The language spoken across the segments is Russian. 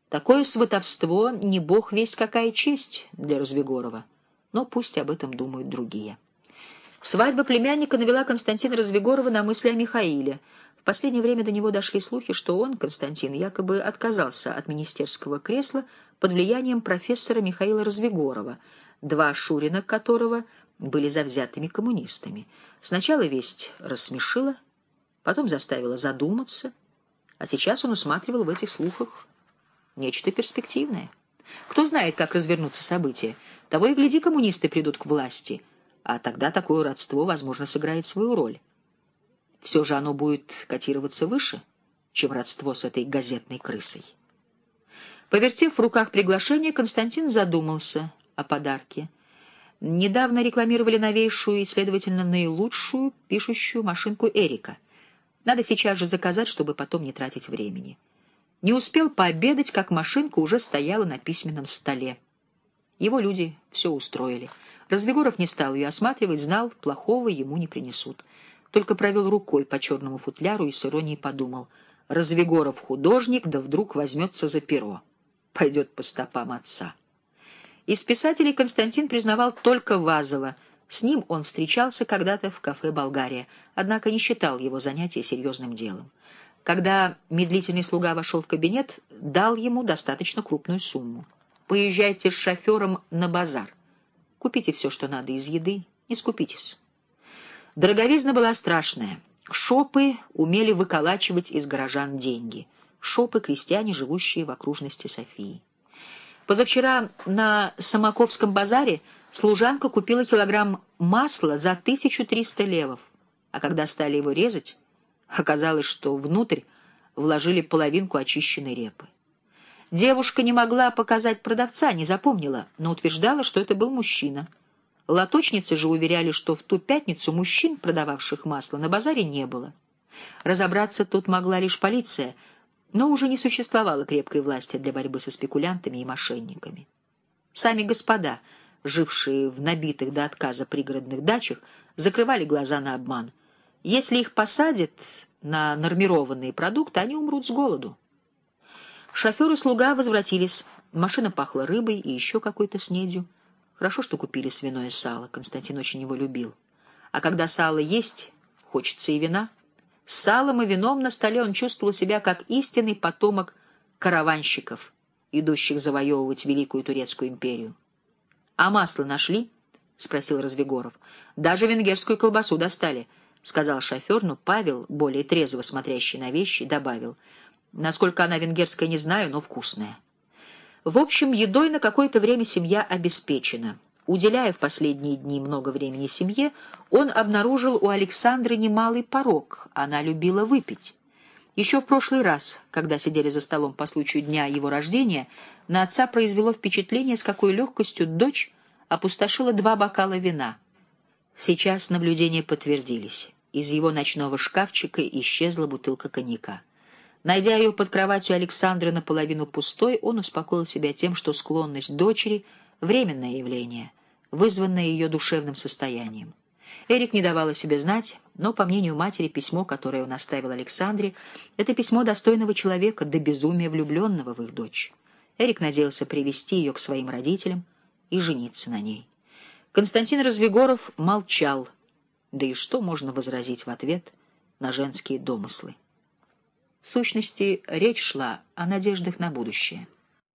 Такое сватовство не бог весть какая честь для Развигорова, но пусть об этом думают другие. Свадьба племянника навела Константина Развигорова на мысли о Михаиле. В последнее время до него дошли слухи, что он, Константин, якобы отказался от министерского кресла под влиянием профессора Михаила Развигорова, два шурина которого были завзятыми коммунистами. Сначала весть рассмешила, потом заставила задуматься, а сейчас он усматривал в этих слухах нечто перспективное. Кто знает, как развернутся события. Того и гляди, коммунисты придут к власти, а тогда такое родство, возможно, сыграет свою роль. Все же оно будет котироваться выше, чем родство с этой газетной крысой. Повертев в руках приглашение, Константин задумался о подарке. Недавно рекламировали новейшую и, следовательно, наилучшую пишущую машинку Эрика. Надо сейчас же заказать, чтобы потом не тратить времени. Не успел пообедать, как машинка уже стояла на письменном столе. Его люди все устроили. Развигоров не стал ее осматривать, знал, плохого ему не принесут. Только провел рукой по черному футляру и с иронией подумал: Развигоров художник, да вдруг возьмется за перо. Пойдет по стопам отца. Из писателей Константин признавал только Вазова. С ним он встречался когда-то в кафе «Болгария», однако не считал его занятия серьезным делом. Когда медлительный слуга вошел в кабинет, дал ему достаточно крупную сумму. «Поезжайте с шофером на базар. Купите все, что надо из еды, не скупитесь». Дороговизна была страшная. Шопы умели выколачивать из горожан деньги. Шопы — крестьяне, живущие в окружности Софии. Позавчера на Самаковском базаре служанка купила килограмм масла за 1300 левов, а когда стали его резать, оказалось, что внутрь вложили половинку очищенной репы. Девушка не могла показать продавца, не запомнила, но утверждала, что это был мужчина. Лоточницы же уверяли, что в ту пятницу мужчин, продававших масло, на базаре не было. Разобраться тут могла лишь полиция, но уже не существовало крепкой власти для борьбы со спекулянтами и мошенниками. Сами господа, жившие в набитых до отказа пригородных дачах, закрывали глаза на обман. Если их посадят на нормированные продукты, они умрут с голоду. Шофер и слуга возвратились. Машина пахла рыбой и еще какой-то снедью. Хорошо, что купили свиное сало. Константин очень его любил. А когда сало есть, хочется и вина. С салом и вином на столе он чувствовал себя как истинный потомок караванщиков, идущих завоевывать Великую Турецкую империю. — А масло нашли? — спросил Развигоров. — Даже венгерскую колбасу достали, — сказал шофер, но Павел, более трезво смотрящий на вещи, добавил: — Насколько она венгерская, не знаю, но вкусная. В общем, едой на какое-то время семья обеспечена. Уделяя в последние дни много времени семье, он обнаружил у Александры немалый порок. Она любила выпить. Еще в прошлый раз, когда сидели за столом по случаю дня его рождения, на отца произвело впечатление, с какой легкостью дочь опустошила 2 бокала вина. Сейчас наблюдения подтвердились. Из его ночного шкафчика исчезла бутылка коньяка. Найдя ее под кроватью Александры наполовину пустой, он успокоил себя тем, что склонность дочери — временное явление, вызванное ее душевным состоянием. Эрик не давал о себе знать, но, по мнению матери, письмо, которое он оставил Александре, это письмо достойного человека, до безумия влюбленного в их дочь. Эрик надеялся привести ее к своим родителям и жениться на ней. Константин Развигоров молчал, да и что можно возразить в ответ на женские домыслы? В сущности, речь шла о надеждах на будущее.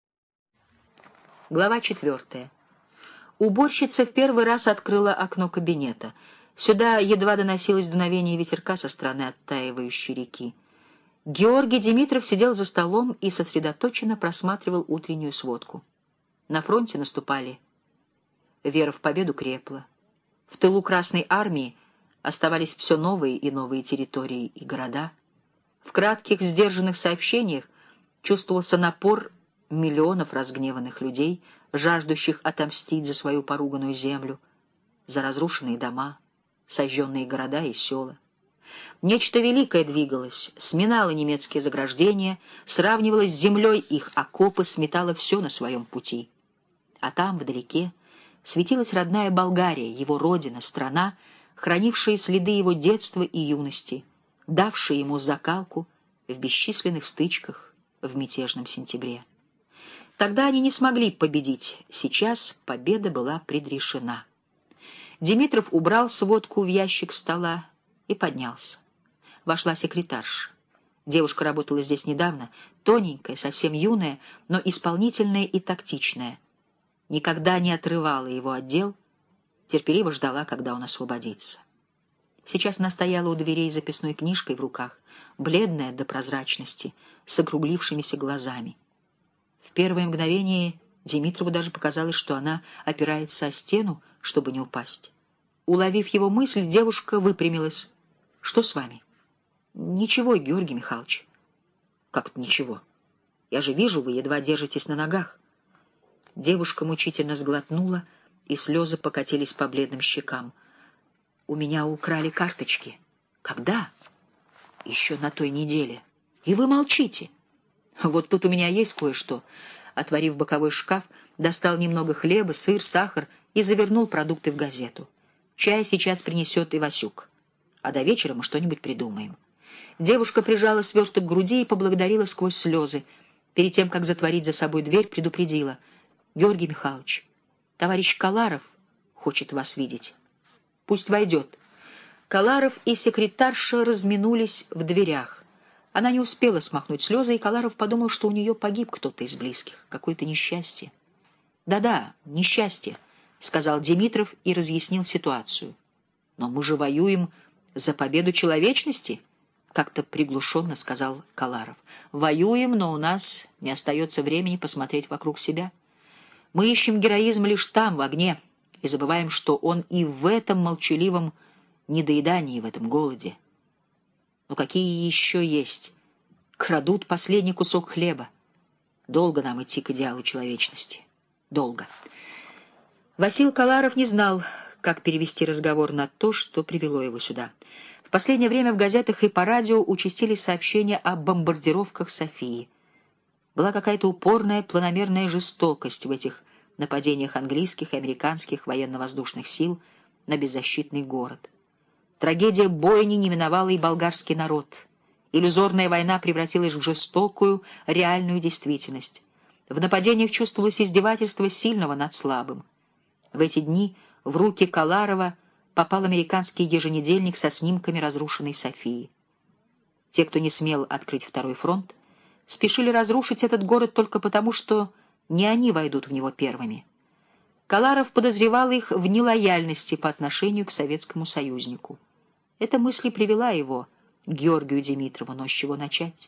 Глава 4. Уборщица в первый раз открыла окно кабинета. Сюда едва доносилось дуновение ветерка со стороны оттаивающей реки. Георгий Димитров сидел за столом и сосредоточенно просматривал утреннюю сводку. На фронте наступали. Вера в победу крепла. В тылу Красной армии оставались все новые и новые территории и города. В кратких, сдержанных сообщениях чувствовался напор миллионов разгневанных людей, жаждущих отомстить за свою поруганную землю, за разрушенные дома, сожженные города и села. Нечто великое двигалось, сминало немецкие заграждения, сравнивало с землей их окопы, сметало все на своем пути. А там, вдалеке, светилась родная Болгария, его родина, страна, хранившая следы его детства и юности, давшая ему закалку в бесчисленных стычках в мятежном сентябре. Тогда они не смогли победить. Сейчас победа была предрешена. Димитров убрал сводку в ящик стола и поднялся. Вошла секретарша. Девушка работала здесь недавно, тоненькая, совсем юная, но исполнительная и тактичная. Никогда не отрывала его от дел, терпеливо ждала, когда он освободится. Сейчас она стояла у дверей с записной книжкой в руках, бледная до прозрачности, с округлившимися глазами. В первое мгновение Димитрову даже показалось, что она опирается о стену, чтобы не упасть. Уловив его мысль, девушка выпрямилась. «Что с вами?» «Ничего, Георгий Михайлович». «Как это ничего? Я же вижу, вы едва держитесь на ногах». Девушка мучительно сглотнула, и слезы покатились по бледным щекам. «У меня украли карточки». «Когда?» «Еще на той неделе». «И вы молчите». «Вот тут у меня есть кое-что». Отворив боковой шкаф, достал немного хлеба, сыр, сахар и завернул продукты в газету. «Чай сейчас принесет Ивасюк, а до вечера мы что-нибудь придумаем». Девушка прижала сверток к груди и поблагодарила сквозь слезы. Перед тем, как затворить за собой дверь, предупредила: «Георгий Михайлович, товарищ Каларов хочет вас видеть. Пусть войдет». Каларов и секретарша разминулись в дверях. Она не успела смахнуть слезы, и Каларов подумал, что у нее погиб кто-то из близких, какое-то несчастье. «Да-да, несчастье», — сказал Димитров и разъяснил ситуацию. «Но мы же воюем за победу человечности», — как-то приглушенно сказал Каларов. «Воюем, но у нас не остается времени посмотреть вокруг себя. Мы ищем героизм лишь там, в огне, и забываем, что он и в этом молчаливом недоедании, в этом голоде. Но какие еще есть? Крадут последний кусок хлеба. Долго нам идти к идеалу человечности. Долго». Васил Каларов не знал, как перевести разговор на то, что привело его сюда. В последнее время в газетах и по радио участились сообщения о бомбардировках Софии. Была какая-то упорная, планомерная жестокость в этих нападениях английских и американских военно-воздушных сил на беззащитный город. Трагедия бойни не миновала и болгарский народ. Иллюзорная война превратилась в жестокую, реальную действительность. В нападениях чувствовалось издевательство сильного над слабым. В эти дни в руки Каларова попал американский еженедельник со снимками разрушенной Софии. Те, кто не смел открыть второй фронт, спешили разрушить этот город только потому, что не они войдут в него первыми. Каларов подозревал их в нелояльности по отношению к советскому союзнику. Эта мысль привела его к Георгию Димитрову, но с чего начать?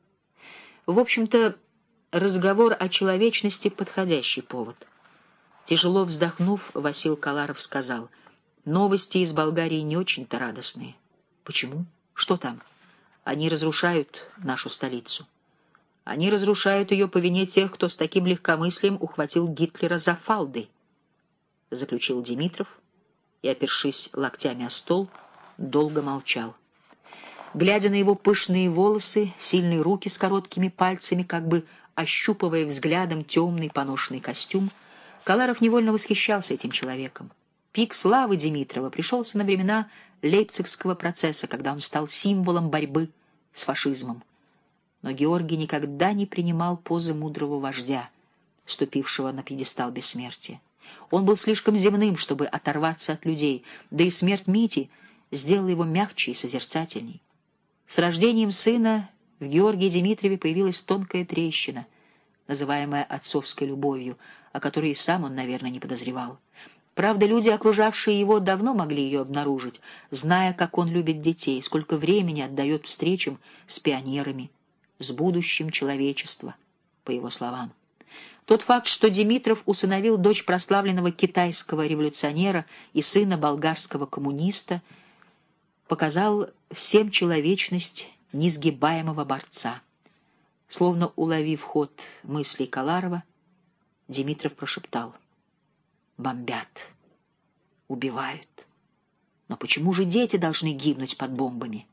В общем-то, разговор о человечности — подходящий повод. Тяжело вздохнув, Васил Каларов сказал: «Новости из Болгарии не очень-то радостные». «Почему? Что там?» «Они разрушают нашу столицу. Они разрушают ее по вине тех, кто с таким легкомыслием ухватил Гитлера за фалды», — заключил Димитров и, опершись локтями о стол, долго молчал. Глядя на его пышные волосы, сильные руки с короткими пальцами, как бы ощупывая взглядом темный поношенный костюм, Каларов невольно восхищался этим человеком. Пик славы Димитрова пришелся на времена Лейпцигского процесса, когда он стал символом борьбы с фашизмом. Но Георгий никогда не принимал позы мудрого вождя, ступившего на пьедестал бессмертия. Он был слишком земным, чтобы оторваться от людей, да и смерть Мити сделала его мягче и созерцательней. С рождением сына в Георгии Димитрове появилась тонкая трещина, называемая отцовской любовью, о которой и сам он, наверное, не подозревал. Правда, люди, окружавшие его, давно могли ее обнаружить, зная, как он любит детей, сколько времени отдает встречам с пионерами, с будущим человечества, по его словам. Тот факт, что Димитров усыновил дочь прославленного китайского революционера и сына болгарского коммуниста, показал всем человечность несгибаемого борца. Словно уловив ход мыслей Каларова, Димитров прошептал: «Бомбят, убивают. Но почему же дети должны гибнуть под бомбами?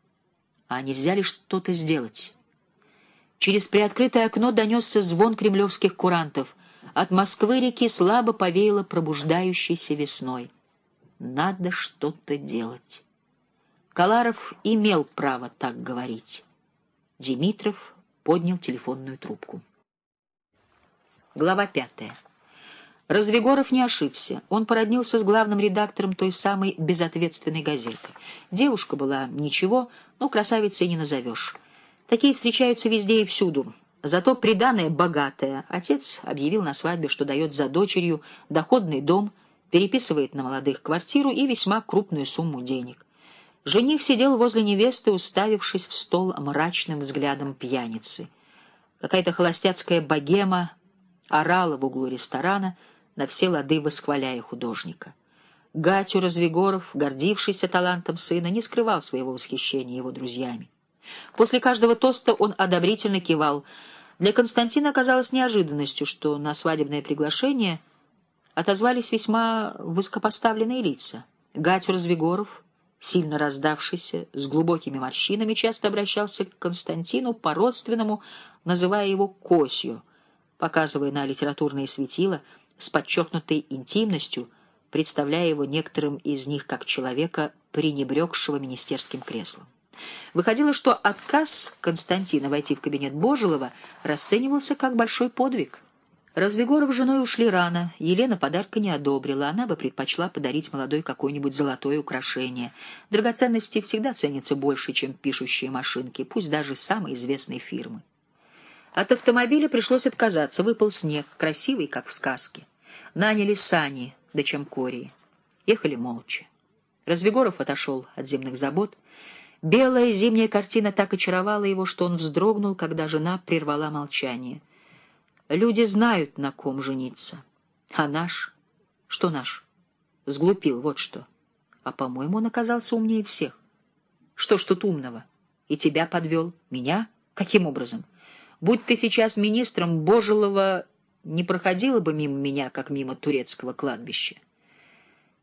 А нельзя ли что-то сделать?» Через приоткрытое окно донесся звон кремлевских курантов. От Москвы-реки слабо повеяло пробуждающейся весной. Надо что-то делать. Каларов имел право так говорить. Димитров поднял телефонную трубку. Глава 5. Развигоров не ошибся. Он породнился с главным редактором той самой безответственной газеты. Девушка была ничего, но красавицей не назовешь. Такие встречаются везде и всюду. Зато приданое богатое. Отец объявил на свадьбе, что дает за дочерью доходный дом, переписывает на молодых квартиру и весьма крупную сумму денег. Жених сидел возле невесты, уставившись в стол мрачным взглядом пьяницы. Какая-то холостяцкая богема орала в углу ресторана, на все лады восхваляя художника. Гатю Развигоров, гордившийся талантом сына, не скрывал своего восхищения его друзьями. После каждого тоста он одобрительно кивал. Для Константина оказалось неожиданностью, что на свадебное приглашение отозвались весьма высокопоставленные лица. Гатю Развигоров, сильно раздавшийся, с глубокими морщинами, часто обращался к Константину по-родственному, называя его «Косью», показывая на литературные светила с подчеркнутой интимностью, представляя его некоторым из них как человека, пренебрегшего министерским креслом. Выходило, что отказ Константина войти в кабинет Божилова расценивался как большой подвиг. Развигоров с женой ушли рано, Елена подарка не одобрила, она бы предпочла подарить молодой какое-нибудь золотое украшение. Драгоценности всегда ценятся больше, чем пишущие машинки, пусть даже самой известной фирмы. От автомобиля пришлось отказаться, выпал снег, красивый, как в сказке. Наняли сани до Чамкории. Ехали молча. Развигоров отошел от земных забот. Белая зимняя картина так очаровала его, что он вздрогнул, когда жена прервала молчание. Люди знают, на ком жениться. А наш? Что наш? Сглупил, вот что. А, по-моему, он оказался умнее всех. Что ж тут умного? И тебя подвел? Меня? Каким образом? Будь ты сейчас министром, Божилова не проходила бы мимо меня, как мимо турецкого кладбища.